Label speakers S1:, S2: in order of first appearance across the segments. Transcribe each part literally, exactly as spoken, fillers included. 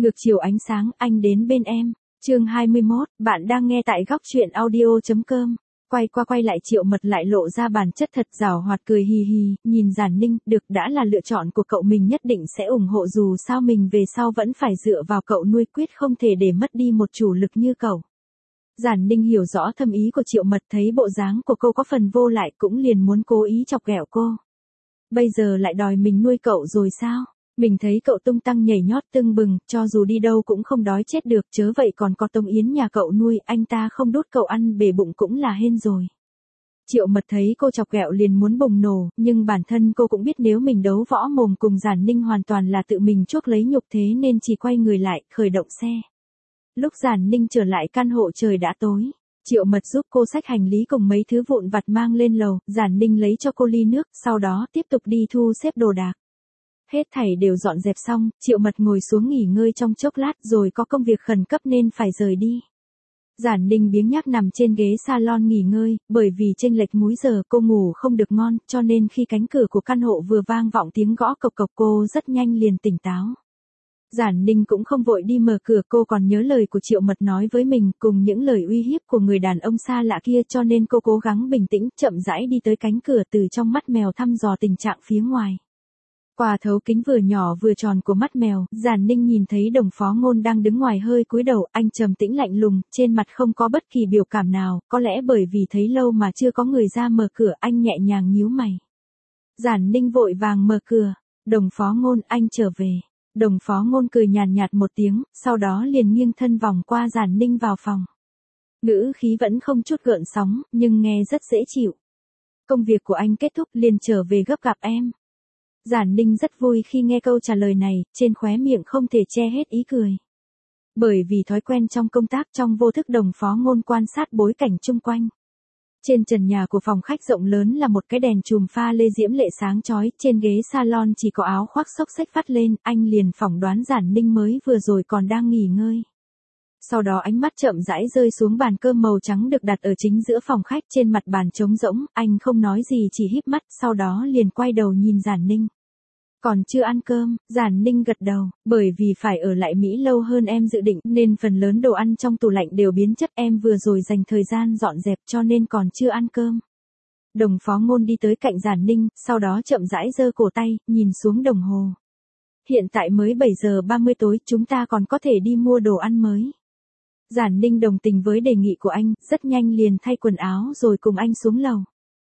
S1: Ngược chiều ánh sáng, anh đến bên em. Chương hai mươi mốt, bạn đang nghe tại góc truyện audio chấm com. Quay qua quay lại Triệu Mật lại lộ ra bản chất thật giảo hoạt cười hì hì, nhìn Giản Ninh, được đã là lựa chọn của cậu mình nhất định sẽ ủng hộ dù sao mình về sau vẫn phải dựa vào cậu nuôi quyết không thể để mất đi một chủ lực như cậu. Giản Ninh hiểu rõ thâm ý của Triệu Mật thấy bộ dáng của cô có phần vô lại cũng liền muốn cố ý chọc ghẹo cô. Bây giờ lại đòi mình nuôi cậu rồi sao? Mình thấy cậu tung tăng nhảy nhót tưng bừng, cho dù đi đâu cũng không đói chết được, chớ vậy còn có Tống Yến nhà cậu nuôi, anh ta không đút cậu ăn bể bụng cũng là hên rồi. Triệu Mật thấy cô chọc ghẹo liền muốn bùng nổ, nhưng bản thân cô cũng biết nếu mình đấu võ mồm cùng Giản Ninh hoàn toàn là tự mình chuốc lấy nhục thế nên chỉ quay người lại, khởi động xe. Lúc Giản Ninh trở lại căn hộ trời đã tối. Triệu Mật giúp cô xách hành lý cùng mấy thứ vụn vặt mang lên lầu, Giản Ninh lấy cho cô ly nước, sau đó tiếp tục đi thu xếp đồ đạc. Hết thảy đều dọn dẹp xong, Triệu Mật ngồi xuống nghỉ ngơi trong chốc lát rồi có công việc khẩn cấp nên phải rời đi. Giản Ninh biếng nhác nằm trên ghế salon nghỉ ngơi, bởi vì chênh lệch múi giờ cô ngủ không được ngon, cho nên khi cánh cửa của căn hộ vừa vang vọng tiếng gõ cộc cộc cô rất nhanh liền tỉnh táo. Giản Ninh cũng không vội đi mở cửa, cô còn nhớ lời của Triệu Mật nói với mình cùng những lời uy hiếp của người đàn ông xa lạ kia cho nên cô cố gắng bình tĩnh chậm rãi đi tới cánh cửa từ trong mắt mèo thăm dò tình trạng phía ngoài. Qua thấu kính vừa nhỏ vừa tròn của mắt mèo, Giản Ninh nhìn thấy Đồng Phó Ngôn đang đứng ngoài hơi cúi đầu, anh trầm tĩnh lạnh lùng, trên mặt không có bất kỳ biểu cảm nào, có lẽ bởi vì thấy lâu mà chưa có người ra mở cửa, anh nhẹ nhàng nhíu mày. Giản Ninh vội vàng mở cửa, Đồng Phó Ngôn, anh trở về. Đồng Phó Ngôn cười nhàn nhạt một tiếng, sau đó liền nghiêng thân vòng qua Giản Ninh vào phòng. Ngữ khí vẫn không chút gợn sóng, nhưng nghe rất dễ chịu. Công việc của anh kết thúc liền trở về gấp gặp em. Giản Ninh rất vui khi nghe câu trả lời này, trên khóe miệng không thể che hết ý cười. Bởi vì thói quen trong công tác trong vô thức Đồng Phó Ngôn quan sát bối cảnh chung quanh. Trên trần nhà của phòng khách rộng lớn là một cái đèn chùm pha lê diễm lệ sáng chói, trên ghế salon chỉ có áo khoác xốc xếch vắt lên, anh liền phỏng đoán Giản Ninh mới vừa rồi còn đang nghỉ ngơi. Sau đó ánh mắt chậm rãi rơi xuống bàn cơm màu trắng được đặt ở chính giữa phòng khách, trên mặt bàn trống rỗng, anh không nói gì chỉ híp mắt, sau đó liền quay đầu nhìn Giản Ninh. Còn chưa ăn cơm, Giản Ninh gật đầu, bởi vì phải ở lại Mỹ lâu hơn em dự định nên phần lớn đồ ăn trong tủ lạnh đều biến chất, em vừa rồi dành thời gian dọn dẹp cho nên còn chưa ăn cơm. Đồng Phó Ngôn đi tới cạnh Giản Ninh, sau đó chậm rãi giơ cổ tay, nhìn xuống đồng hồ. Hiện tại mới bảy giờ ba mươi tối, chúng ta còn có thể đi mua đồ ăn mới. Giản Ninh đồng tình với đề nghị của anh, rất nhanh liền thay quần áo rồi cùng anh xuống lầu.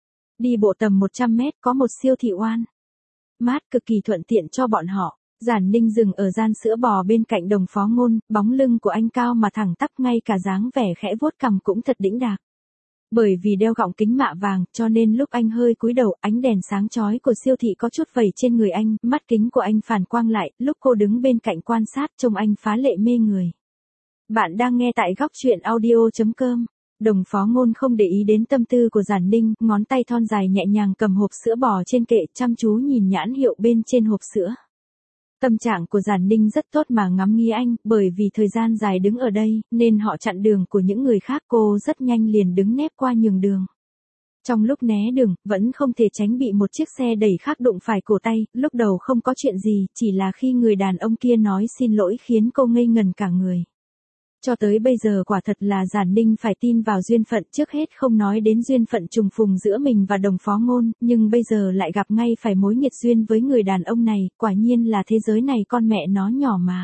S1: Đi bộ tầm một trăm mét có một siêu thị Oan Mart cực kỳ thuận tiện cho bọn họ. Giản Ninh dừng ở gian sữa bò bên cạnh Đồng Phó Ngôn, bóng lưng của anh cao mà thẳng tắp, ngay cả dáng vẻ khẽ vuốt cằm cũng thật đĩnh đạc. Bởi vì đeo gọng kính mạ vàng, cho nên lúc anh hơi cúi đầu, ánh đèn sáng chói của siêu thị có chút vẩy trên người anh, mắt kính của anh phản quang lại, lúc cô đứng bên cạnh quan sát trông anh phá lệ mê người. Bạn đang nghe tại góc truyện audio chấm com. Đồng Phó Ngôn không để ý đến tâm tư của Giản Ninh, ngón tay thon dài nhẹ nhàng cầm hộp sữa bò trên kệ, chăm chú nhìn nhãn hiệu bên trên hộp sữa. Tâm trạng của Giản Ninh rất tốt mà ngắm nghía anh, bởi vì thời gian dài đứng ở đây, nên họ chặn đường của những người khác, cô rất nhanh liền đứng nép qua nhường đường. Trong lúc né đường, vẫn không thể tránh bị một chiếc xe đẩy khác đụng phải cổ tay, lúc đầu không có chuyện gì, chỉ là khi người đàn ông kia nói xin lỗi khiến cô ngây ngần cả người. Cho tới bây giờ quả thật là Giản Ninh phải tin vào duyên phận, trước hết không nói đến duyên phận trùng phùng giữa mình và Đồng Phó Ngôn, nhưng bây giờ lại gặp ngay phải mối nghiệt duyên với người đàn ông này, quả nhiên là thế giới này con mẹ nó nhỏ mà.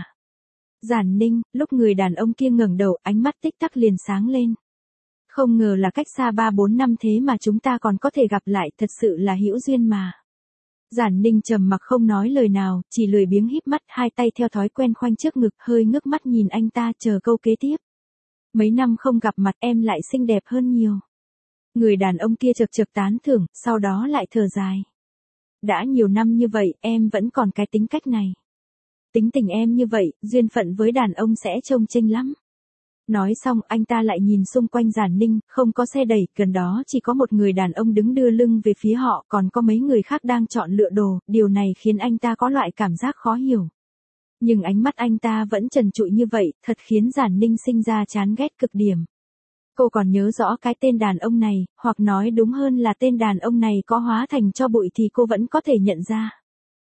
S1: Giản Ninh, lúc người đàn ông kia ngẩng đầu, ánh mắt tích tắc liền sáng lên. Không ngờ là cách xa ba bốn năm thế mà chúng ta còn có thể gặp lại, thật sự là hữu duyên mà. Giản Ninh trầm mặc không nói lời nào, chỉ lười biếng híp mắt, hai tay theo thói quen khoanh trước ngực, hơi ngước mắt nhìn anh ta chờ câu kế tiếp. Mấy năm không gặp mặt em lại xinh đẹp hơn nhiều. Người đàn ông kia chật chật tán thưởng, sau đó lại thở dài. Đã nhiều năm như vậy, em vẫn còn cái tính cách này. Tính tình em như vậy, duyên phận với đàn ông sẽ trông chênh lắm. Nói xong anh ta lại nhìn xung quanh Giản Ninh, không có xe đẩy, gần đó chỉ có một người đàn ông đứng đưa lưng về phía họ, còn có mấy người khác đang chọn lựa đồ, điều này khiến anh ta có loại cảm giác khó hiểu. Nhưng ánh mắt anh ta vẫn trần trụi như vậy, thật khiến Giản Ninh sinh ra chán ghét cực điểm. Cô còn nhớ rõ cái tên đàn ông này, hoặc nói đúng hơn là tên đàn ông này có hóa thành tro bụi thì cô vẫn có thể nhận ra.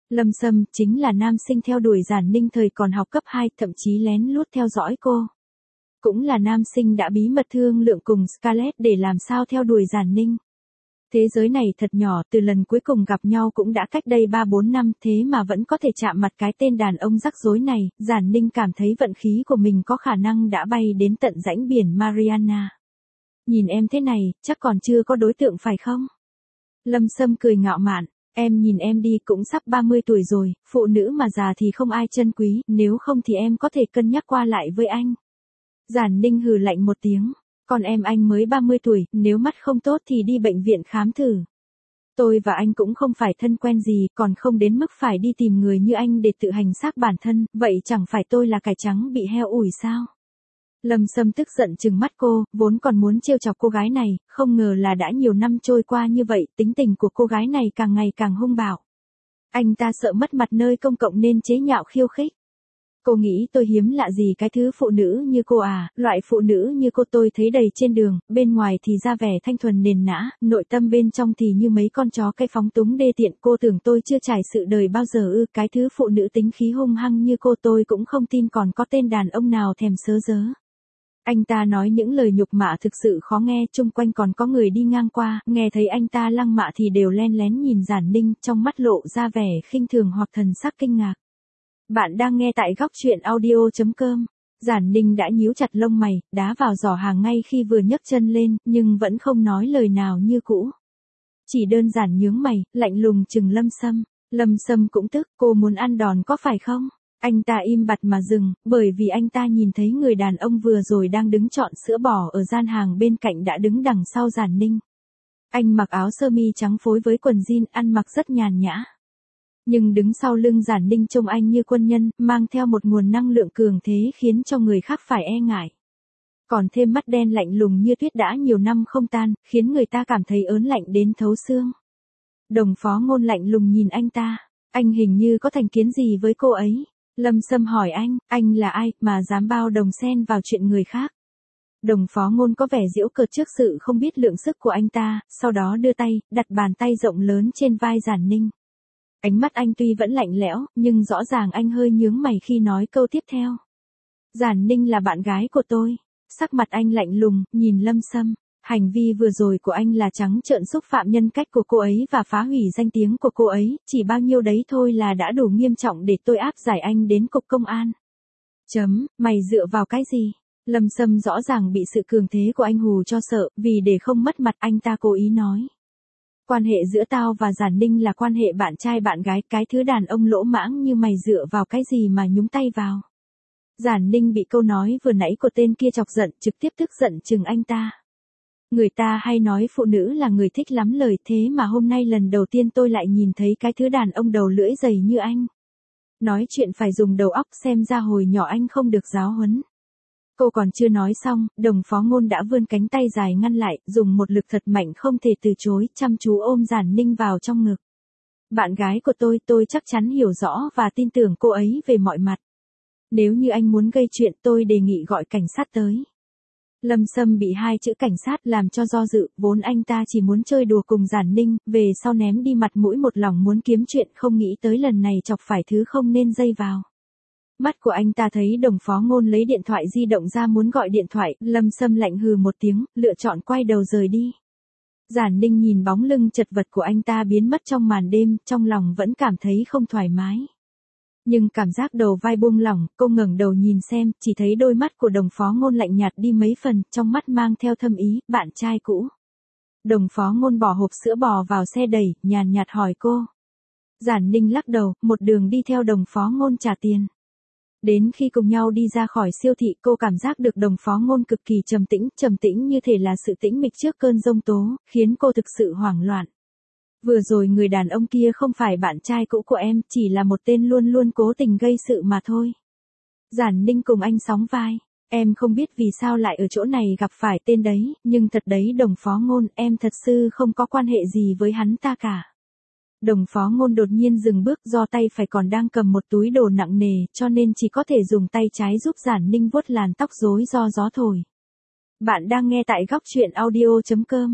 S1: Lâm Sâm chính là nam sinh theo đuổi Giản Ninh thời còn học cấp hai, thậm chí lén lút theo dõi cô. Cũng là nam sinh đã bí mật thương lượng cùng Scarlett để làm sao theo đuổi Giản Ninh. Thế giới này thật nhỏ, từ lần cuối cùng gặp nhau cũng đã cách đây ba bốn năm, thế mà vẫn có thể chạm mặt cái tên đàn ông rắc rối này. Giản Ninh cảm thấy vận khí của mình có khả năng đã bay đến tận rãnh biển Mariana. Nhìn em thế này, chắc còn chưa có đối tượng phải không? Lâm Sâm cười ngạo mạn, em nhìn em đi, cũng sắp ba mươi tuổi rồi, phụ nữ mà già thì không ai trân quý, nếu không thì em có thể cân nhắc qua lại với anh. Giản Ninh hừ lạnh một tiếng, còn em anh mới ba mươi tuổi, nếu mắt không tốt thì đi bệnh viện khám thử. Tôi và anh cũng không phải thân quen gì, còn không đến mức phải đi tìm người như anh để tự hành xác bản thân, vậy chẳng phải tôi là cải trắng bị heo ủi sao? Lâm Sâm tức giận trừng mắt cô, vốn còn muốn trêu chọc cô gái này, không ngờ là đã nhiều năm trôi qua như vậy, tính tình của cô gái này càng ngày càng hung bạo. Anh ta sợ mất mặt nơi công cộng nên chế nhạo khiêu khích. Cô nghĩ tôi hiếm lạ gì cái thứ phụ nữ như cô à, loại phụ nữ như cô tôi thấy đầy trên đường, bên ngoài thì ra vẻ thanh thuần nền nã, nội tâm bên trong thì như mấy con chó cái phóng túng đê tiện. Cô tưởng tôi chưa trải sự đời bao giờ ư? Cái thứ phụ nữ tính khí hung hăng như cô tôi cũng không tin còn có tên đàn ông nào thèm sớ dớ. Anh ta nói những lời nhục mạ thực sự khó nghe, chung quanh còn có người đi ngang qua, nghe thấy anh ta lăng mạ thì đều len lén nhìn Giản Ninh, trong mắt lộ ra vẻ khinh thường hoặc thần sắc kinh ngạc. Bạn đang nghe tại góc truyện audio chấm com. Giản Ninh đã nhíu chặt lông mày, đá vào giỏ hàng ngay khi vừa nhấc chân lên, nhưng vẫn không nói lời nào như cũ. Chỉ đơn giản nhướng mày, lạnh lùng chừng Lâm Sâm. Lâm Sâm cũng tức, cô muốn ăn đòn có phải không? Anh ta im bặt mà dừng, bởi vì anh ta nhìn thấy người đàn ông vừa rồi đang đứng chọn sữa bò ở gian hàng bên cạnh đã đứng đằng sau Giản Ninh. Anh mặc áo sơ mi trắng phối với quần jean, ăn mặc rất nhàn nhã. Nhưng đứng sau lưng Giản Ninh trông anh như quân nhân, mang theo một nguồn năng lượng cường thế khiến cho người khác phải e ngại. Còn thêm mắt đen lạnh lùng như tuyết đã nhiều năm không tan, khiến người ta cảm thấy ớn lạnh đến thấu xương. Đồng Phó Ngôn lạnh lùng nhìn anh ta, anh hình như có thành kiến gì với cô ấy. Lâm Sâm hỏi anh, anh là ai mà dám bao đồng xen vào chuyện người khác? Đồng Phó Ngôn có vẻ giễu cợt trước sự không biết lượng sức của anh ta, sau đó đưa tay, đặt bàn tay rộng lớn trên vai Giản Ninh. Ánh mắt anh tuy vẫn lạnh lẽo, nhưng rõ ràng anh hơi nhướng mày khi nói câu tiếp theo. Giản Ninh là bạn gái của tôi. Sắc mặt anh lạnh lùng, nhìn Lâm Sâm. Hành vi vừa rồi của anh là trắng trợn xúc phạm nhân cách của cô ấy và phá hủy danh tiếng của cô ấy, chỉ bao nhiêu đấy thôi là đã đủ nghiêm trọng để tôi áp giải anh đến cục công an. Chấm, mày dựa vào cái gì? Lâm Sâm rõ ràng bị sự cường thế của anh hù cho sợ, vì để không mất mặt anh ta cố ý nói. Quan hệ giữa tao và Giản Ninh là quan hệ bạn trai bạn gái, cái thứ đàn ông lỗ mãng như mày dựa vào cái gì mà nhúng tay vào. Giản Ninh bị câu nói vừa nãy của tên kia chọc giận, trực tiếp tức giận chừng anh ta. Người ta hay nói phụ nữ là người thích lắm lời, thế mà hôm nay lần đầu tiên tôi lại nhìn thấy cái thứ đàn ông đầu lưỡi dày như anh. Nói chuyện phải dùng đầu óc, xem ra hồi nhỏ anh không được giáo huấn. Cô còn chưa nói xong, Đồng Phó Ngôn đã vươn cánh tay dài ngăn lại, dùng một lực thật mạnh không thể từ chối, chăm chú ôm Giản Ninh vào trong ngực. Bạn gái của tôi, tôi chắc chắn hiểu rõ và tin tưởng cô ấy về mọi mặt. Nếu như anh muốn gây chuyện, tôi đề nghị gọi cảnh sát tới. Lâm Sâm bị hai chữ cảnh sát làm cho do dự, vốn anh ta chỉ muốn chơi đùa cùng Giản Ninh, về sau ném đi mặt mũi một lòng muốn kiếm chuyện, không nghĩ tới lần này chọc phải thứ không nên dây vào. Mắt của anh ta thấy Đồng Phó Ngôn lấy điện thoại di động ra muốn gọi điện thoại, Lâm Sâm lạnh hừ một tiếng, lựa chọn quay đầu rời đi. Giản Ninh nhìn bóng lưng chật vật của anh ta biến mất trong màn đêm, trong lòng vẫn cảm thấy không thoải mái. Nhưng cảm giác đầu vai buông lỏng, cô ngẩng đầu nhìn xem, chỉ thấy đôi mắt của Đồng Phó Ngôn lạnh nhạt đi mấy phần, trong mắt mang theo thâm ý, bạn trai cũ. Đồng Phó Ngôn bỏ hộp sữa bò vào xe đẩy, nhàn nhạt hỏi cô. Giản Ninh lắc đầu, một đường đi theo Đồng Phó Ngôn trả tiền. Đến khi cùng nhau đi ra khỏi siêu thị, cô cảm giác được Đồng Phó Ngôn cực kỳ trầm tĩnh, trầm tĩnh như thể là sự tĩnh mịch trước cơn giông tố, khiến cô thực sự hoảng loạn. Vừa rồi người đàn ông kia không phải bạn trai cũ của em, chỉ là một tên luôn luôn cố tình gây sự mà thôi. Giản Ninh cùng anh sóng vai. Em không biết vì sao lại ở chỗ này gặp phải tên đấy, nhưng thật đấy Đồng Phó Ngôn, em thật sự không có quan hệ gì với hắn ta cả. Đồng Phó Ngôn đột nhiên dừng bước, do tay phải còn đang cầm một túi đồ nặng nề, cho nên chỉ có thể dùng tay trái giúp Giản Ninh vuốt làn tóc rối do gió thổi. Bạn đang nghe tại góc truyện audio chấm com.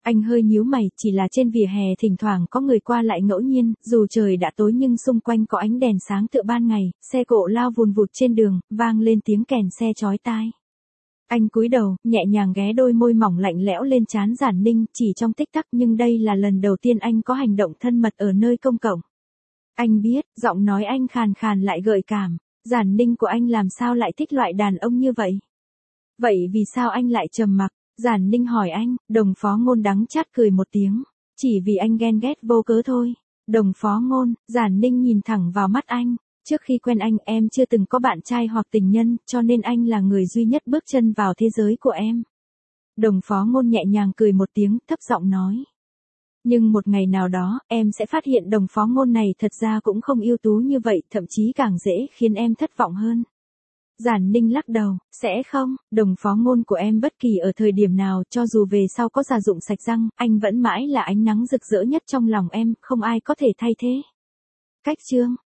S1: Anh hơi nhíu mày, chỉ là trên vỉa hè thỉnh thoảng có người qua lại ngẫu nhiên, dù trời đã tối nhưng xung quanh có ánh đèn sáng tựa ban ngày, xe cộ lao vùn vụt trên đường, vang lên tiếng kèn xe chói tai. Anh cúi đầu, nhẹ nhàng ghé đôi môi mỏng lạnh lẽo lên trán Giản Ninh, chỉ trong tích tắc nhưng đây là lần đầu tiên anh có hành động thân mật ở nơi công cộng. Anh biết, giọng nói anh khàn khàn lại gợi cảm, Giản Ninh của anh làm sao lại thích loại đàn ông như vậy? Vậy vì sao anh lại trầm mặc? Giản Ninh hỏi anh, Đồng Phó Ngôn đắng chát cười một tiếng, chỉ vì anh ghen ghét vô cớ thôi. Đồng Phó Ngôn, Giản Ninh nhìn thẳng vào mắt anh, trước khi quen anh em chưa từng có bạn trai hoặc tình nhân, cho nên anh là người duy nhất bước chân vào thế giới của em. Đồng Phó Ngôn nhẹ nhàng cười một tiếng, thấp giọng nói. Nhưng một ngày nào đó, em sẽ phát hiện Đồng Phó Ngôn này thật ra cũng không ưu tú như vậy, thậm chí càng dễ khiến em thất vọng hơn. Giản Ninh lắc đầu, sẽ không, Đồng Phó Ngôn của em bất kỳ ở thời điểm nào, cho dù về sau có già dụng sạch răng, anh vẫn mãi là ánh nắng rực rỡ nhất trong lòng em, không ai có thể thay thế. Cách chương